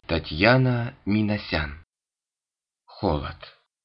Татьяна Минасян. Холод.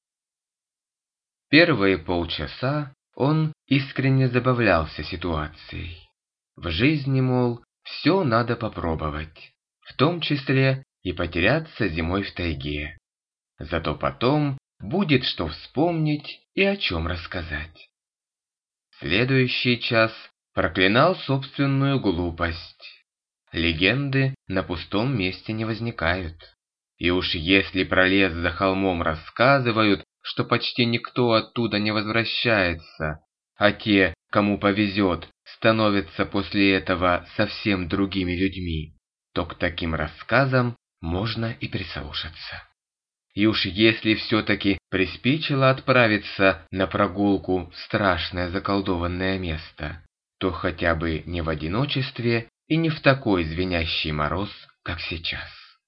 Первые полчаса он искренне забавлялся ситуацией. В жизни, мол, все надо попробовать, в том числе и потеряться зимой в тайге. Зато потом будет что вспомнить и о чем рассказать. Следующий час проклинал собственную глупость. Легенды на пустом месте не возникают. И уж если про лес за холмом рассказывают, что почти никто оттуда не возвращается, а те, кому повезет, становятся после этого совсем другими людьми, то к таким рассказам можно и прислушаться. И уж если все-таки приспичило отправиться на прогулку в страшное заколдованное место, то хотя бы не в одиночестве и не в такой звенящий мороз, как сейчас.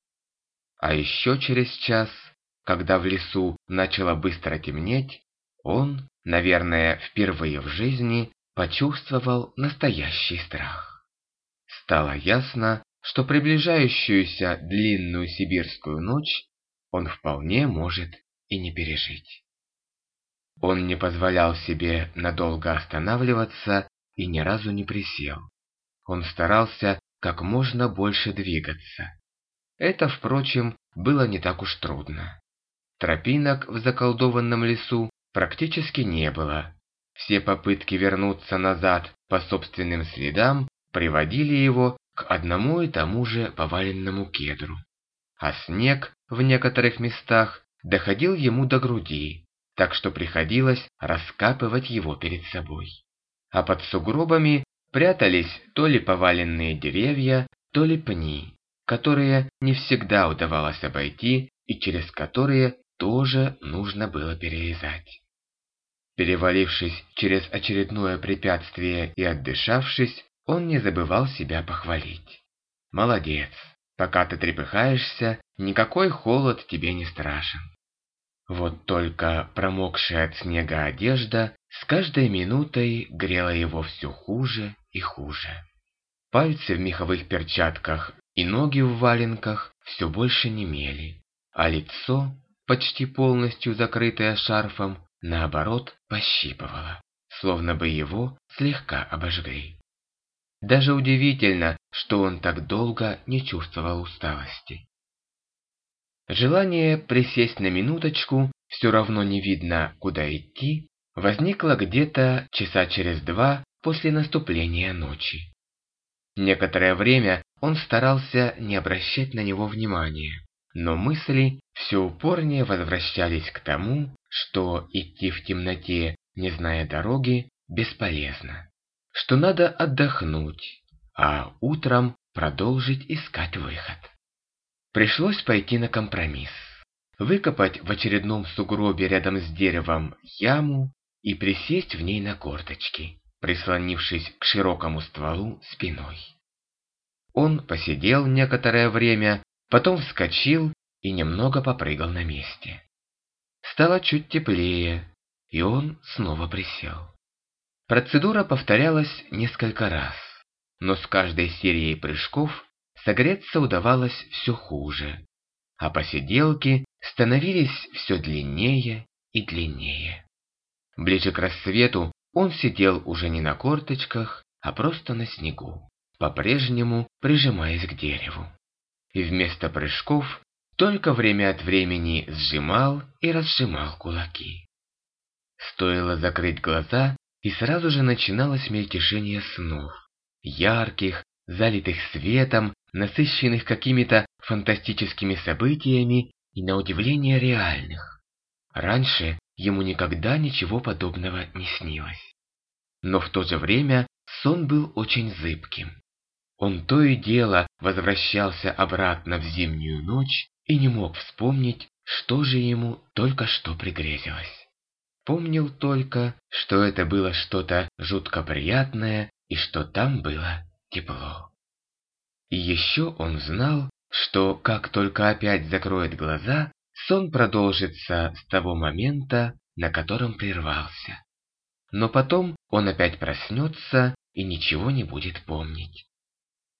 А еще через час, когда в лесу начало быстро темнеть, он, наверное, впервые в жизни почувствовал настоящий страх. Стало ясно, что приближающуюся длинную сибирскую ночь он вполне может и не пережить. Он не позволял себе надолго останавливаться и ни разу не присел. Он старался как можно больше двигаться. Это, впрочем, было не так уж трудно. Тропинок в заколдованном лесу практически не было. Все попытки вернуться назад по собственным следам приводили его к одному и тому же поваленному кедру. А снег в некоторых местах доходил ему до груди, так что приходилось раскапывать его перед собой. А под сугробами прятались то ли поваленные деревья, то ли пни, которые не всегда удавалось обойти и через которые тоже нужно было перелезать. Перевалившись через очередное препятствие и отдышавшись, он не забывал себя похвалить. «Молодец, пока ты трепыхаешься, никакой холод тебе не страшен». Вот только промокшая от снега одежда с каждой минутой грела его все хуже и хуже. Пальцы в меховых перчатках и ноги в валенках все больше немели, а лицо, почти полностью закрытое шарфом, наоборот, пощипывало, словно бы его слегка обожгли. Даже удивительно, что он так долго не чувствовал усталости. Желание присесть на минуточку, все равно не видно, куда идти, возникло где-то часа через 2 после наступления ночи. Некоторое время он старался не обращать на него внимания, но мысли все упорнее возвращались к тому, что идти в темноте, не зная дороги, бесполезно, что надо отдохнуть, а утром продолжить искать выход. Пришлось пойти на компромисс, выкопать в очередном сугробе рядом с деревом яму и присесть в ней на корточки, прислонившись к широкому стволу спиной. Он посидел некоторое время, потом вскочил и немного попрыгал на месте. Стало чуть теплее, и он снова присел. Процедура повторялась несколько раз, но с каждой серией прыжков согреться удавалось все хуже, а посиделки становились все длиннее и длиннее. Ближе к рассвету он сидел уже не на корточках, а просто на снегу, по-прежнему прижимаясь к дереву. И вместо прыжков только время от времени сжимал и разжимал кулаки. Стоило закрыть глаза, и сразу же начиналось мельтешение снов, ярких, залитых светом, насыщенных какими-то фантастическими событиями и, на удивление, реальных. Раньше ему никогда ничего подобного не снилось. Но в то же время сон был очень зыбким. Он то и дело возвращался обратно в зимнюю ночь и не мог вспомнить, что же ему только что пригрезилось. Помнил только, что это было что-то жутко приятное и что там было тепло. И еще он знал, что как только опять закроет глаза, сон продолжится с того момента, на котором прервался. Но потом он опять проснется и ничего не будет помнить.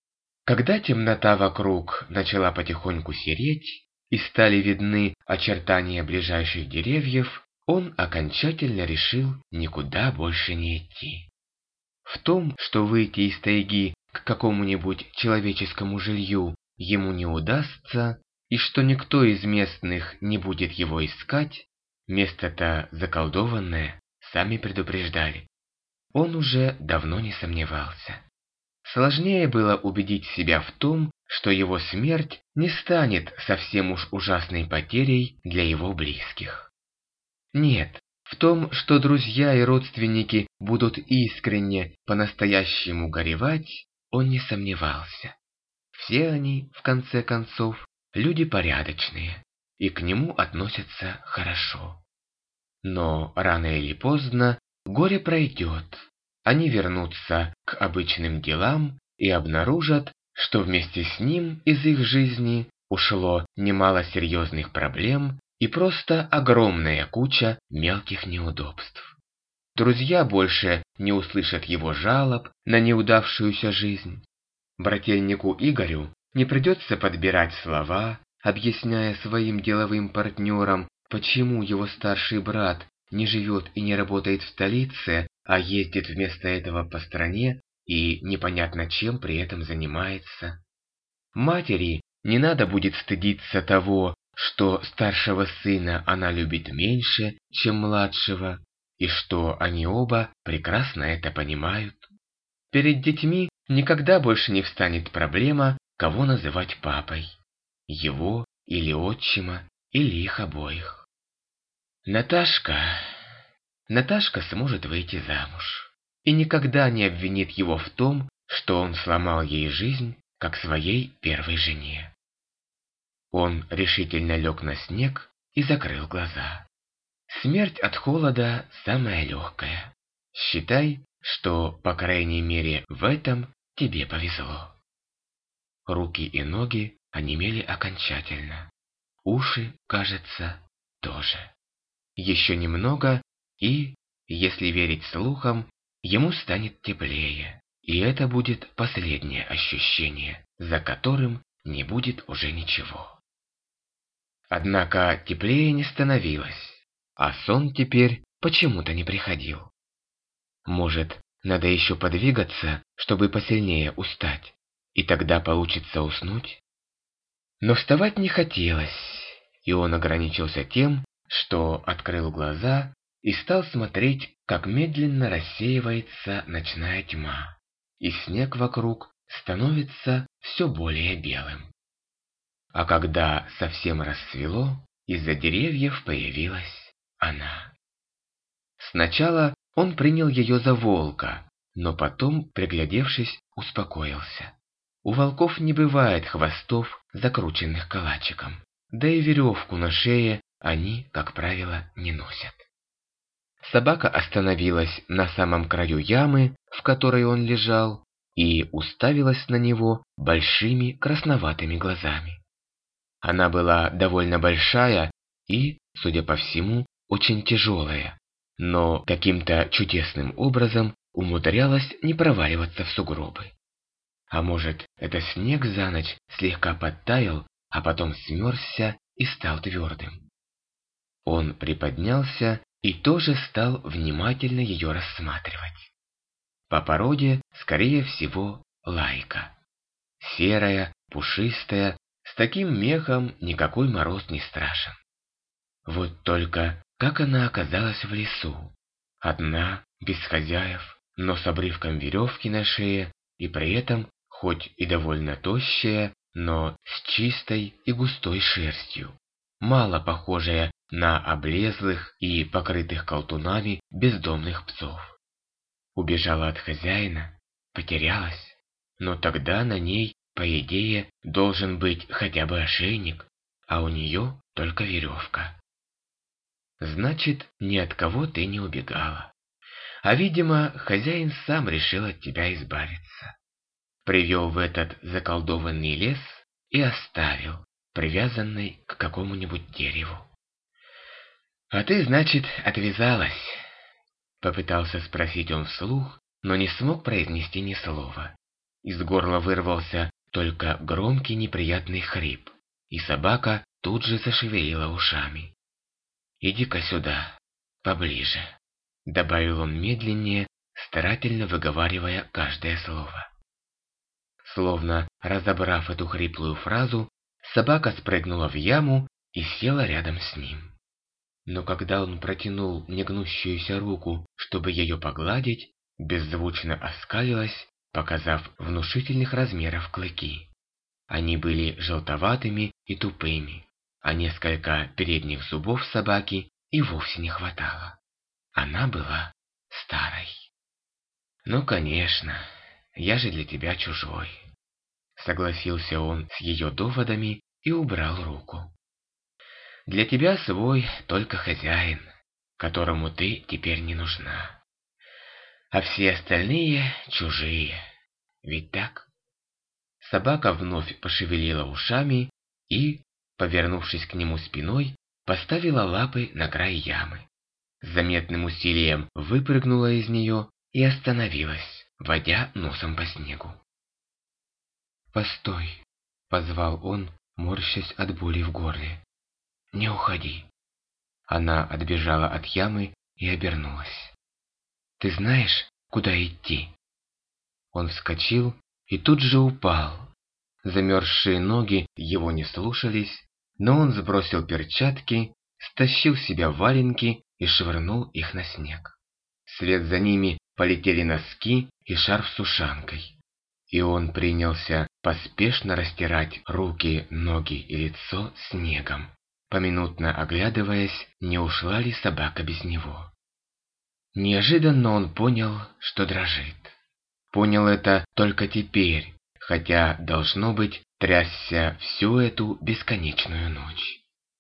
Когда темнота вокруг начала потихоньку сереть, и стали видны очертания ближайших деревьев, он окончательно решил никуда больше не идти. В том, что выйти из тайги к какому-нибудь человеческому жилью ему не удастся, и что никто из местных не будет его искать, место-то заколдованное, сами предупреждали. Он уже давно не сомневался. Сложнее было убедить себя в том, что его смерть не станет совсем уж ужасной потерей для его близких. Нет, в том, что друзья и родственники будут искренне, по-настоящему горевать, он не сомневался. Все они, в конце концов, люди порядочные, и к нему относятся хорошо. Но рано или поздно горе пройдет. Они вернутся к обычным делам и обнаружат, что вместе с ним из их жизни ушло немало серьезных проблем и просто огромная куча мелких неудобств. Друзья больше не услышат его жалоб на неудавшуюся жизнь. Брательнику Игорю не придется подбирать слова, объясняя своим деловым партнерам, почему его старший брат не живет и не работает в столице, а ездит вместо этого по стране и непонятно чем при этом занимается. Матери не надо будет стыдиться того, что старшего сына она любит меньше, чем младшего, и что они оба прекрасно это понимают. Перед детьми никогда больше не встанет проблема, кого называть папой. Его или отчима, или их обоих. Наташка сможет выйти замуж и никогда не обвинит его в том, что он сломал ей жизнь, как своей первой жене. Он решительно лег на снег и закрыл глаза. Смерть от холода самая легкая. Считай, что, по крайней мере, в этом тебе повезло. Руки и ноги онемели окончательно. Уши, кажется, тоже. Еще немного, и, если верить слухам, ему станет теплее, и это будет последнее ощущение, за которым не будет уже ничего. Однако теплее не становилось, а сон теперь почему-то не приходил. Может, надо еще подвигаться, чтобы посильнее устать, и тогда получится уснуть? Но вставать не хотелось, и он ограничился тем, что открыл глаза и стал смотреть, как медленно рассеивается ночная тьма, и снег вокруг становится все более белым. А когда совсем рассвело, из-за деревьев появилась она. Сначала он принял ее за волка, но потом, приглядевшись, успокоился. У волков не бывает хвостов, закрученных калачиком, да и веревку на шее они, как правило, не носят. Собака остановилась на самом краю ямы, в которой он лежал, и уставилась на него большими красноватыми глазами. Она была довольно большая и, судя по всему, очень тяжелая, но каким-то чудесным образом умудрялась не проваливаться в сугробы. А может, это снег за ночь слегка подтаял, а потом смерзся и стал твердым. Он приподнялся и тоже стал внимательно ее рассматривать. По породе, скорее всего, лайка. Серая, пушистая, с таким мехом никакой мороз не страшен. Вот только как она оказалась в лесу? Одна, без хозяев, но с обрывком веревки на шее, и при этом, хоть и довольно тощая, но с чистой и густой шерстью, мало похожая на облезлых и покрытых колтунами бездомных псов. Убежала от хозяина, потерялась, но тогда на ней, по идее, должен быть хотя бы ошейник, а у нее только веревка. Значит, ни от кого ты не убегала. А, видимо, хозяин сам решил от тебя избавиться. Привел в этот заколдованный лес и оставил, привязанный к какому-нибудь дереву. «А ты, значит, отвязалась?» Попытался спросить он вслух, но не смог произнести ни слова. Из горла вырвался только громкий неприятный хрип, и собака тут же зашевелила ушами. «Иди-ка сюда, поближе», — добавил он медленнее, старательно выговаривая каждое слово. Словно разобрав эту хриплую фразу, собака спрыгнула в яму и села рядом с ним. Но когда он протянул негнущуюся руку, чтобы ее погладить, беззвучно оскалилась, показав внушительных размеров клыки. Они были желтоватыми и тупыми, а несколько передних зубов собаки и вовсе не хватало. Она была старой. «Ну, конечно, я же для тебя чужой», — согласился он с ее доводами и убрал руку. «Для тебя свой только хозяин, которому ты теперь не нужна. А все остальные чужие. Ведь так?» Собака вновь пошевелила ушами и, повернувшись к нему спиной, поставила лапы на край ямы. С заметным усилием выпрыгнула из нее и остановилась, водя носом по снегу. «Постой!» — позвал он, морщась от боли в горле. «Не уходи!» Она отбежала от ямы и обернулась. «Ты знаешь, куда идти?» Он вскочил и тут же упал. Замерзшие ноги его не слушались, но он сбросил перчатки, стащил с себя валенки и швырнул их на снег. Вслед за ними полетели носки и шарф с ушанкой. И он принялся поспешно растирать руки, ноги и лицо снегом, поминутно оглядываясь, не ушла ли собака без него. Неожиданно он понял, что дрожит. Понял это только теперь, хотя, должно быть, трясся всю эту бесконечную ночь.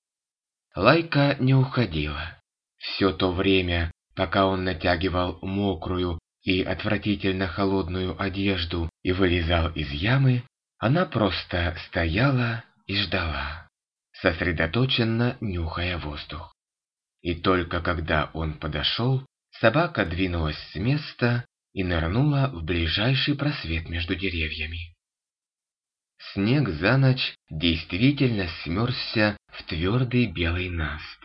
Лайка не уходила. Все то время, пока он натягивал мокрую и отвратительно холодную одежду и вылезал из ямы, она просто стояла и ждала, сосредоточенно нюхая воздух. И только когда он подошел, собака двинулась с места и нырнула в ближайший просвет между деревьями. Снег за ночь действительно смерзся в твердый белый наст,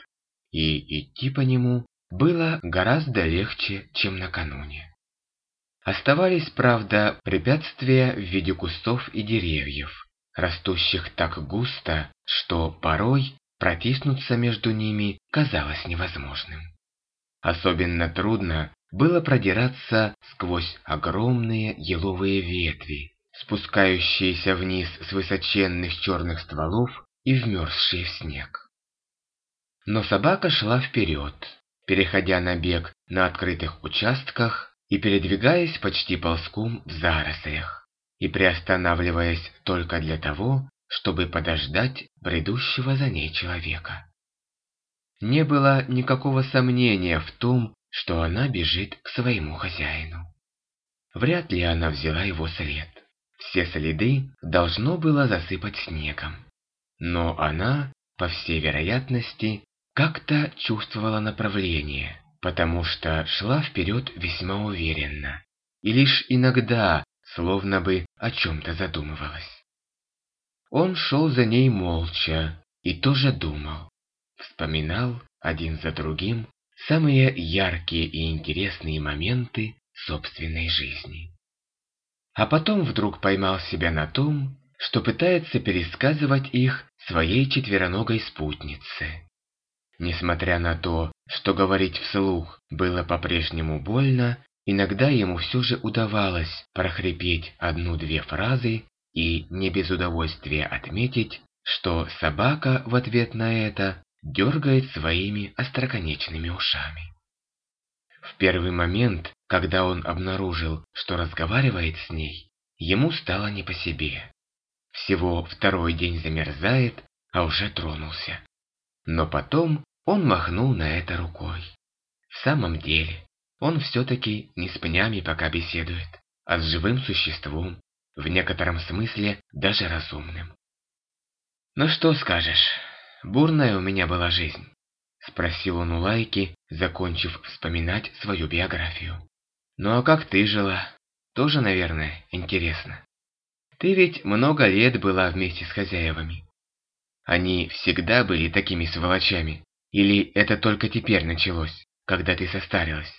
и идти по нему было гораздо легче, чем накануне. Оставались, правда, препятствия в виде кустов и деревьев, растущих так густо, что порой протиснуться между ними казалось невозможным. Особенно трудно было продираться сквозь огромные еловые ветви, спускающиеся вниз с высоченных черных стволов и вмерзшие в снег. Но собака шла вперед, переходя на бег на открытых участках и передвигаясь почти ползком в зарослях, и приостанавливаясь только для того, чтобы подождать бредущего за ней человека. Не было никакого сомнения в том, что она бежит к своему хозяину. Вряд ли она взяла его след. Все следы должно было засыпать снегом. Но она, по всей вероятности, как-то чувствовала направление, потому что шла вперед весьма уверенно, и лишь иногда словно бы о чем-то задумывалась. Он шел за ней молча и тоже думал, вспоминал один за другим самые яркие и интересные моменты собственной жизни. А потом вдруг поймал себя на том, что пытается пересказывать их своей четвероногой спутнице. Несмотря на то, что говорить вслух было по-прежнему больно, иногда ему все же удавалось прохрипеть одну-две фразы и не без удовольствия отметить, что собака в ответ на это дергает своими остроконечными ушами. В первый момент, когда он обнаружил, что разговаривает с ней, ему стало не по себе. Всего второй день замерзает, а уже тронулся. Но потом он махнул на это рукой. В самом деле, он все-таки не с пнями пока беседует, а с живым существом, в некотором смысле даже разумным. «Ну что скажешь, бурная у меня была жизнь?» — спросил он у Лайки, закончив вспоминать свою биографию. «Ну а как ты жила? Тоже, наверное, интересно». Ты ведь много лет была вместе с хозяевами. Они всегда были такими сволочами? Или это только теперь началось, когда ты состарилась?»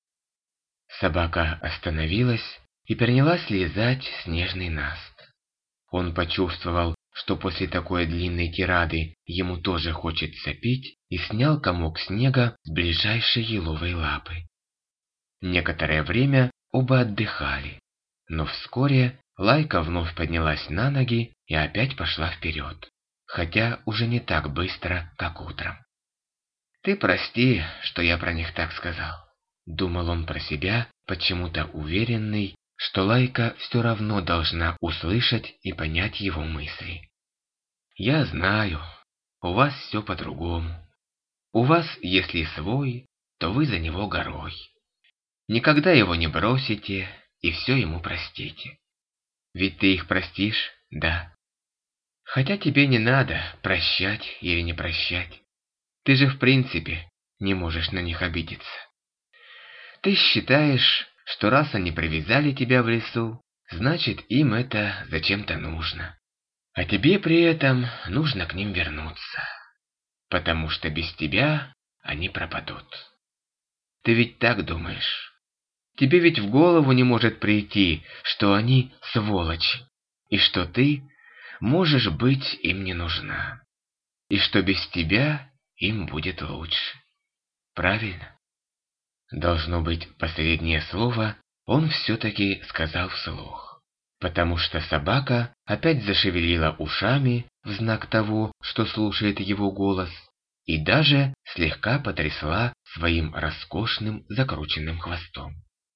Собака остановилась и принялась лизать снежный наст. Он почувствовал, что после такой длинной тирады ему тоже хочется пить, и снял комок снега с ближайшей еловой лапы. Некоторое время оба отдыхали, но вскоре Лайка вновь поднялась на ноги и опять пошла вперед, хотя уже не так быстро, как утром. «Ты прости, что я про них так сказал», — думал он про себя, почему-то уверенный, что Лайка все равно должна услышать и понять его мысли. «Я знаю, у вас все по-другому. У вас, если свой, то вы за него горой. Никогда его не бросите и все ему простите. Ведь ты их простишь, да? Хотя тебе не надо прощать или не прощать. Ты же в принципе не можешь на них обидеться. Ты считаешь, что раз они привязали тебя в лесу, значит им это зачем-то нужно. А тебе при этом нужно к ним вернуться, потому что без тебя они пропадут. Ты ведь так думаешь? Тебе ведь в голову не может прийти, что они сволочи, и что ты можешь быть им не нужна, и что без тебя им будет лучше. Правильно? Должно быть, последнее слово он все-таки сказал вслух, потому что собака опять зашевелила ушами в знак того, что слушает его голос, и даже слегка потрясла своим роскошным закрученным хвостом.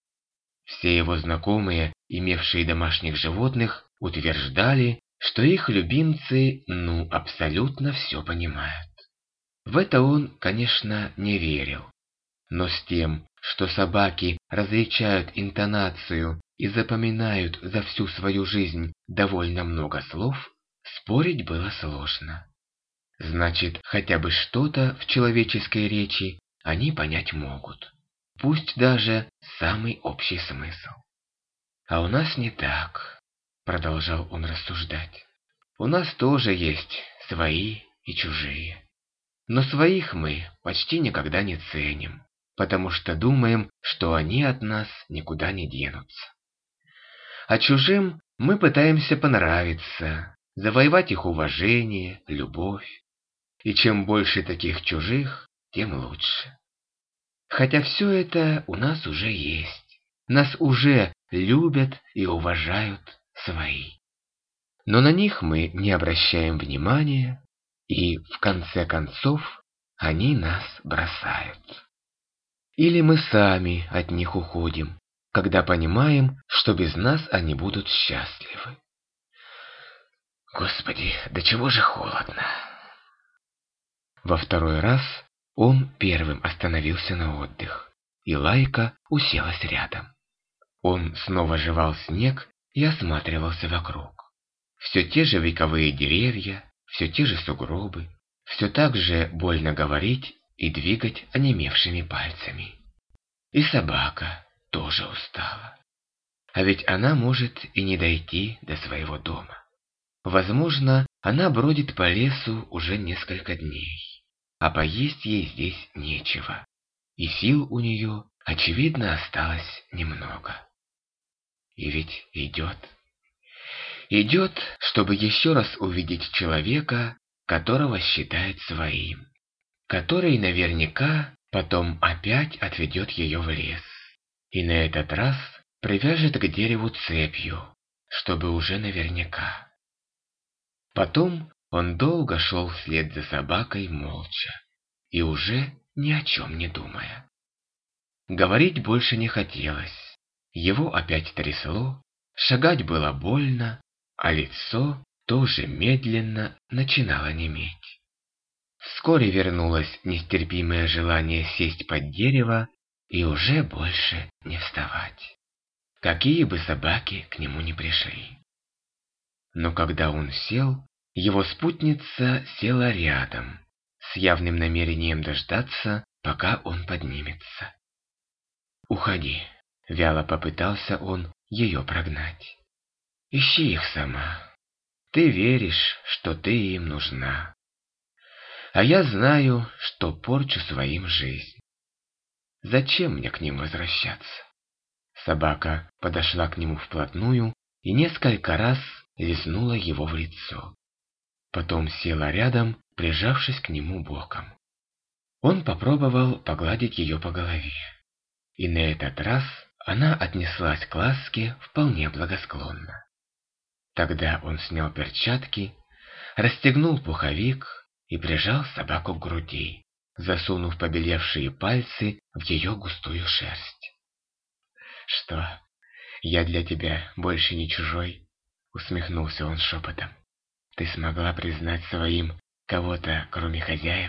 Все его знакомые, имевшие домашних животных, утверждали, что их любимцы, абсолютно все понимают. В это он, конечно, не верил. Но с тем, что собаки различают интонацию и запоминают за всю свою жизнь довольно много слов, спорить было сложно. Значит, хотя бы что-то в человеческой речи они понять могут. Пусть даже самый общий смысл. «А у нас не так», — продолжал он рассуждать. «У нас тоже есть свои и чужие. Но своих мы почти никогда не ценим, потому что думаем, что они от нас никуда не денутся. А чужим мы пытаемся понравиться, завоевать их уважение, любовь. И чем больше таких чужих, тем лучше. Хотя все это у нас уже есть. Нас уже любят и уважают свои. Но на них мы не обращаем внимания, и в конце концов они нас бросают. Или мы сами от них уходим, когда понимаем, что без нас они будут счастливы. Господи, до чего же холодно. Во второй раз он первым остановился на отдых, и Лайка уселась рядом. Он снова жевал снег и осматривался вокруг. Все те же вековые деревья, все те же сугробы, все так же больно говорить и двигать онемевшими пальцами. И собака тоже устала. А ведь она может и не дойти до своего дома. Возможно, она бродит по лесу уже несколько дней. А поесть ей здесь нечего, и сил у нее, очевидно, осталось немного. И ведь идет, чтобы еще раз увидеть человека, которого считает своим, который наверняка потом опять отведет ее в лес, и на этот раз привяжет к дереву цепью, чтобы уже наверняка. Потом он долго шел вслед за собакой молча и уже ни о чем не думая. Говорить больше не хотелось, его опять трясло, шагать было больно, а лицо тоже медленно начинало неметь. Вскоре вернулось нестерпимое желание сесть под дерево и уже больше не вставать, какие бы собаки к нему ни пришли. Но когда он сел, его спутница села рядом, с явным намерением дождаться, пока он поднимется. «Уходи», — вяло попытался он ее прогнать. Ищи их сама. Ты веришь, что ты им нужна. А я знаю, что порчу своим жизнь. Зачем мне к ним возвращаться? Собака подошла к нему вплотную и несколько раз лизнула его в лицо. Потом села рядом, прижавшись к нему боком. Он попробовал погладить ее по голове. И на этот раз она отнеслась к ласке вполне благосклонно. Тогда он снял перчатки, расстегнул пуховик и прижал собаку к груди, засунув побелевшие пальцы в ее густую шерсть. «Что, я для тебя больше не чужой?» — усмехнулся он шепотом. «Ты смогла признать своим кого-то, кроме хозяев?»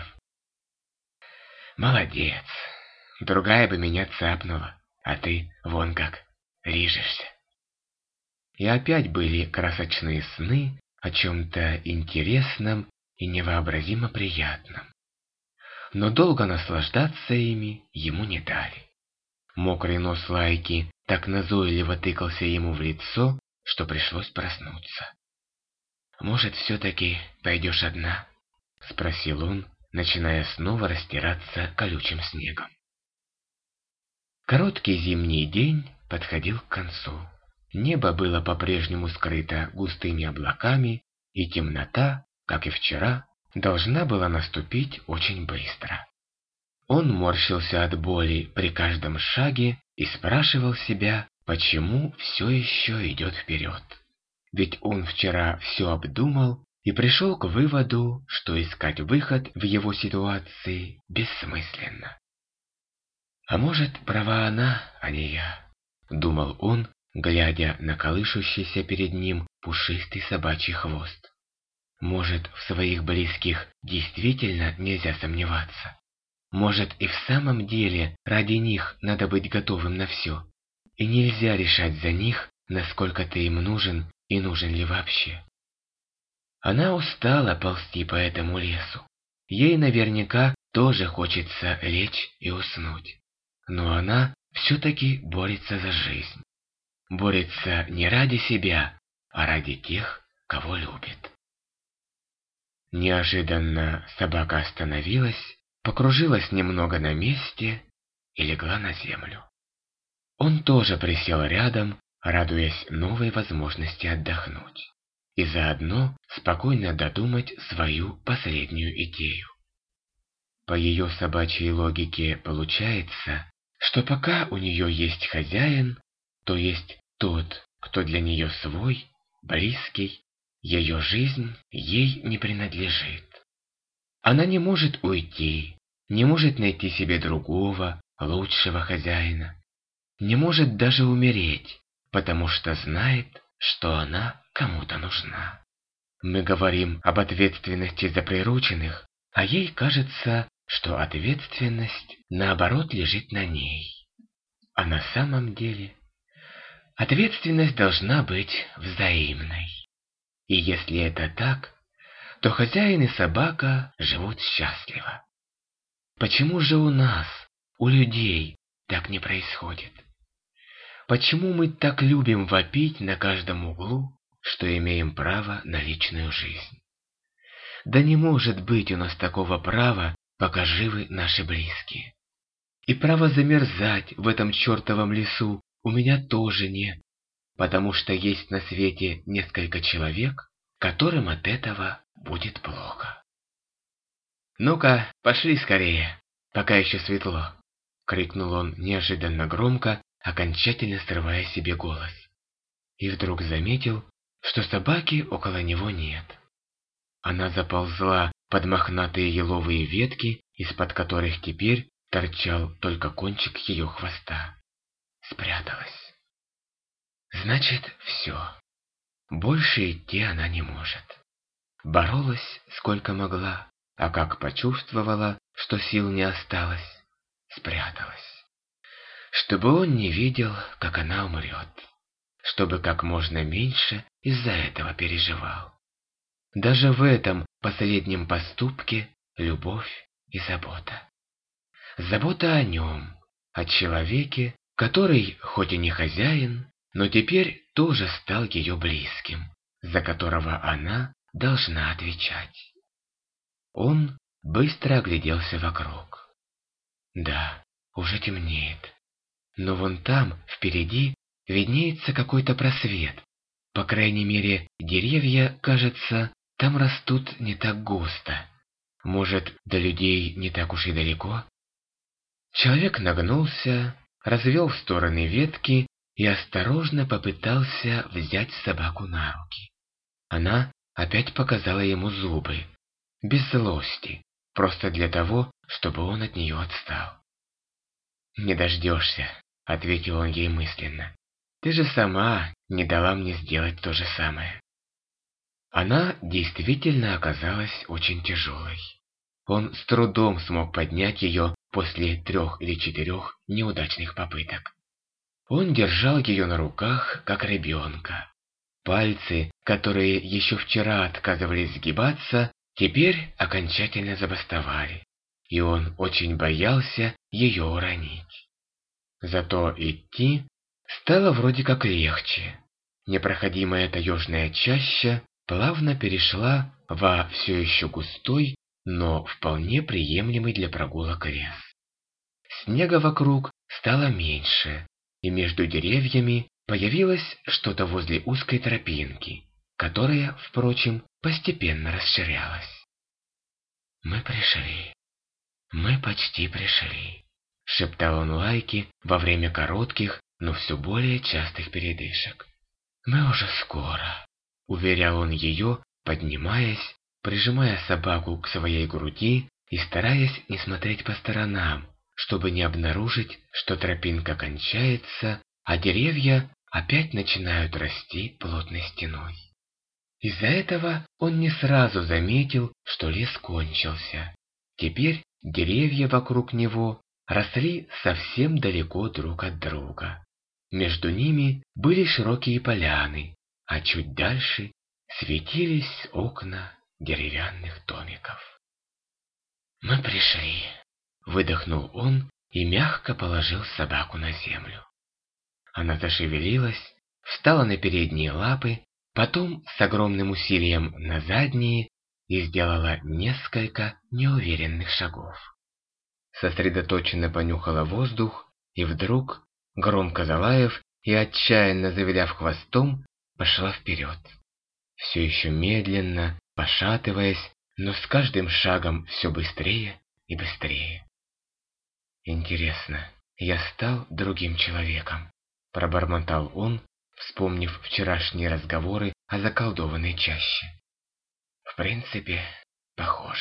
«Молодец! Другая бы меня цапнула, а ты вон как рижешься». И опять были красочные сны о чем-то интересном и невообразимо приятном. Но долго наслаждаться ими ему не дали. Мокрый нос Лайки так назойливо тыкался ему в лицо, что пришлось проснуться. «Может, все-таки пойдешь одна?» — спросил он, начиная снова растираться колючим снегом. Короткий зимний день подходил к концу. Небо было по-прежнему скрыто густыми облаками, и темнота, как и вчера, должна была наступить очень быстро. Он морщился от боли при каждом шаге и спрашивал себя, почему все еще идет вперед. Ведь он вчера все обдумал и пришел к выводу, что искать выход в его ситуации бессмысленно. «А может, права она, а не я», — думал он, глядя на колышущийся перед ним пушистый собачий хвост. «Может, в своих близких действительно нельзя сомневаться? Может, и в самом деле ради них надо быть готовым на все, и нельзя решать за них, насколько ты им нужен и нужен ли вообще?» Она устала ползти по этому лесу. Ей наверняка тоже хочется лечь и уснуть. Но она все-таки борется за жизнь. Борется не ради себя, а ради тех, кого любит. Неожиданно собака остановилась, покружилась немного на месте и легла на землю. Он тоже присел рядом, радуясь новой возможности отдохнуть и заодно спокойно додумать свою последнюю идею. По ее собачьей логике получается, что пока у нее есть хозяин, то есть тот, кто для нее свой, близкий, ее жизнь ей не принадлежит. Она не может уйти, не может найти себе другого, лучшего хозяина, не может даже умереть, потому что знает, что она кому-то нужна. Мы говорим об ответственности за прирученных, а ей кажется, что ответственность, наоборот, лежит на ней. А на самом деле ответственность должна быть взаимной. И если это так, то хозяин и собака живут счастливо. Почему же у нас, у людей, так не происходит? Почему мы так любим вопить на каждом углу, что имеем право на личную жизнь? Да не может быть у нас такого права, пока живы наши близкие. И права замерзать в этом чертовом лесу у меня тоже нет, потому что есть на свете несколько человек, которым от этого будет плохо. «Ну-ка, пошли скорее, пока еще светло!» — крикнул он неожиданно громко, окончательно срывая себе голос. И вдруг заметил, что собаки около него нет. Она заползла под мохнатые еловые ветки, из-под которых теперь торчал только кончик ее хвоста. Спряталась. Значит, все. Больше идти она не может. Боролась сколько могла, а как почувствовала, что сил не осталось, спряталась. Чтобы он не видел, как она умрет. Чтобы как можно меньше из-за этого переживал. Даже в этом последнем поступке любовь и забота. Забота о нем, о человеке, который хоть и не хозяин, но теперь тоже стал ее близким, за которого она должна отвечать. Он быстро огляделся вокруг. Да, уже темнеет, но вон там, впереди, виднеется какой-то просвет. По крайней мере, деревья, кажется, там растут не так густо. Может, до людей не так уж и далеко? Человек нагнулся, развел в стороны ветки и осторожно попытался взять собаку на руки. Она опять показала ему зубы, без злости, просто для того, чтобы он от нее отстал. «Не дождешься», — ответил он ей мысленно. «Ты же сама не дала мне сделать то же самое». Она действительно оказалась очень тяжелой. Он с трудом смог поднять ее после 3 или 4 неудачных попыток. Он держал ее на руках, как ребенка. Пальцы, которые еще вчера отказывались сгибаться, теперь окончательно забастовали, и он очень боялся ее уронить. Зато идти стало вроде как легче. Непроходимая таежная чаща плавно перешла во все еще густой, но вполне приемлемый для прогулок лес. Снега вокруг стало меньше, и между деревьями появилось что-то возле узкой тропинки, которая, впрочем, постепенно расширялась. «Мы пришли. Мы почти пришли», — шептал он Лайке во время коротких, но все более частых передышек. «Мы уже скоро», — уверял он ее, поднимаясь, прижимая собаку к своей груди и стараясь не смотреть по сторонам, чтобы не обнаружить, что тропинка кончается, а деревья опять начинают расти плотной стеной. Из-за этого он не сразу заметил, что лес кончился. Теперь деревья вокруг него росли совсем далеко друг от друга. Между ними были широкие поляны, а чуть дальше светились окна деревянных домиков. «Мы пришли», — выдохнул он и мягко положил собаку на землю. Она зашевелилась, встала на передние лапы, потом с огромным усилием на задние и сделала несколько неуверенных шагов. Сосредоточенно понюхала воздух и вдруг, громко залаяв и отчаянно завиляв хвостом, пошла вперед. Все еще медленно, пошатываясь, но с каждым шагом все быстрее и быстрее. «Интересно, я стал другим человеком», — пробормотал он, вспомнив вчерашние разговоры о заколдованной чаще. «В принципе, похоже».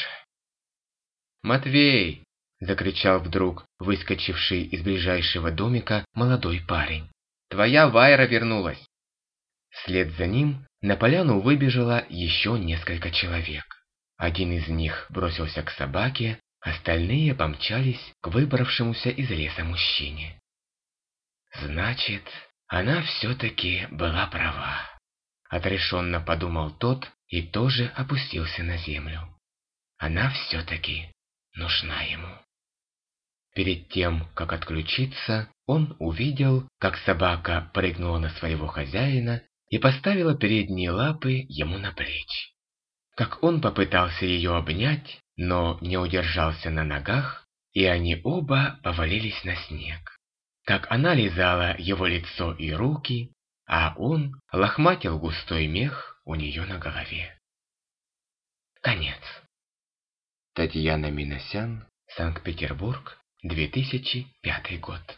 «Матвей!» — закричал вдруг выскочивший из ближайшего домика молодой парень. «Твоя Вайра вернулась!» Вслед за ним на поляну выбежало еще несколько человек. Один из них бросился к собаке, остальные помчались к выбравшемуся из леса мужчине. «Значит, она все-таки была права», — отрешенно подумал тот и тоже опустился на землю. «Она все-таки нужна ему». Перед тем, как отключиться, он увидел, как собака прыгнула на своего хозяина и поставила передние лапы ему на плечи. Как он попытался ее обнять, но не удержался на ногах, и они оба повалились на снег. Как она лизала его лицо и руки, а он лохматил густой мех у нее на голове. Конец. Татьяна Минасян, Санкт-Петербург, 2005 год.